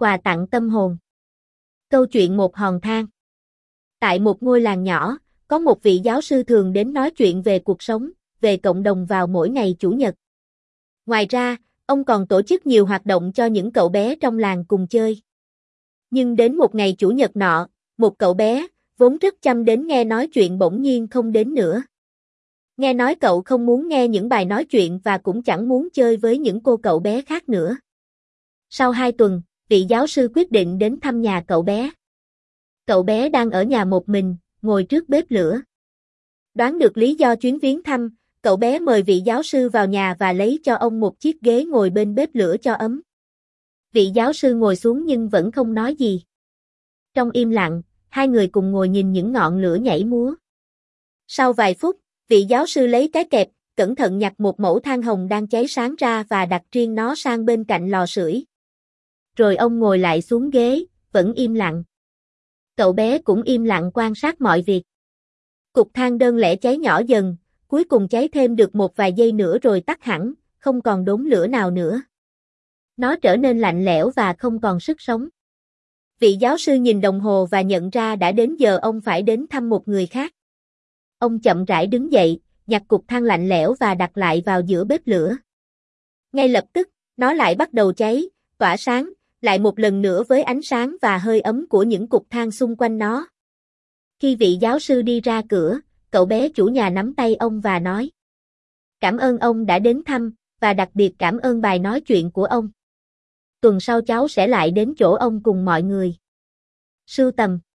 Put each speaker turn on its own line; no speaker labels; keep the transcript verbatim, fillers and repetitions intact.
Quà tặng tâm hồn. Câu chuyện một hòn than. Tại một ngôi làng nhỏ, có một vị giáo sư thường đến nói chuyện về cuộc sống, về cộng đồng vào mỗi ngày Chủ nhật. Ngoài ra, ông còn tổ chức nhiều hoạt động cho những cậu bé trong làng cùng chơi. Nhưng đến một ngày Chủ nhật nọ, một cậu bé, vốn rất chăm đến nghe nói chuyện bỗng nhiên không đến nữa. Nghe nói cậu không muốn nghe những bài nói chuyện và cũng chẳng muốn chơi với những cô cậu bé khác nữa. Sau hai tuần, vị giáo sư quyết định đến thăm nhà cậu bé. Cậu bé đang ở nhà một mình, ngồi trước bếp lửa. Đoán được lý do chuyến viếng thăm, cậu bé mời vị giáo sư vào nhà và lấy cho ông một chiếc ghế ngồi bên bếp lửa cho ấm. Vị giáo sư ngồi xuống nhưng vẫn không nói gì. Trong im lặng, hai người cùng ngồi nhìn những ngọn lửa nhảy múa. Sau vài phút, vị giáo sư lấy cái kẹp, cẩn thận nhặt một mẩu than hồng đang cháy sáng ra và đặt riêng nó sang bên cạnh lò sưởi. Rồi ông ngồi lại xuống ghế, vẫn im lặng. Cậu bé cũng im lặng quan sát mọi việc. Cục than đơn lẻ cháy nhỏ dần, cuối cùng cháy thêm được một vài giây nữa rồi tắt hẳn, không còn đốm lửa nào nữa. Nó trở nên lạnh lẽo và không còn sức sống. Vị giáo sư nhìn đồng hồ và nhận ra đã đến giờ ông phải đến thăm một người khác. Ông chậm rãi đứng dậy, nhặt cục than lạnh lẽo và đặt lại vào giữa bếp lửa. Ngay lập tức, nó lại bắt đầu cháy, tỏa sáng, lại một lần nữa với ánh sáng và hơi ấm của những cục than xung quanh nó. Khi vị giáo sư đi ra cửa, cậu bé chủ nhà nắm tay ông và nói: "Cảm ơn ông đã đến thăm, và đặc biệt cảm ơn bài nói chuyện của ông. Tuần sau cháu sẽ lại đến chỗ ông cùng mọi người." Sưu tầm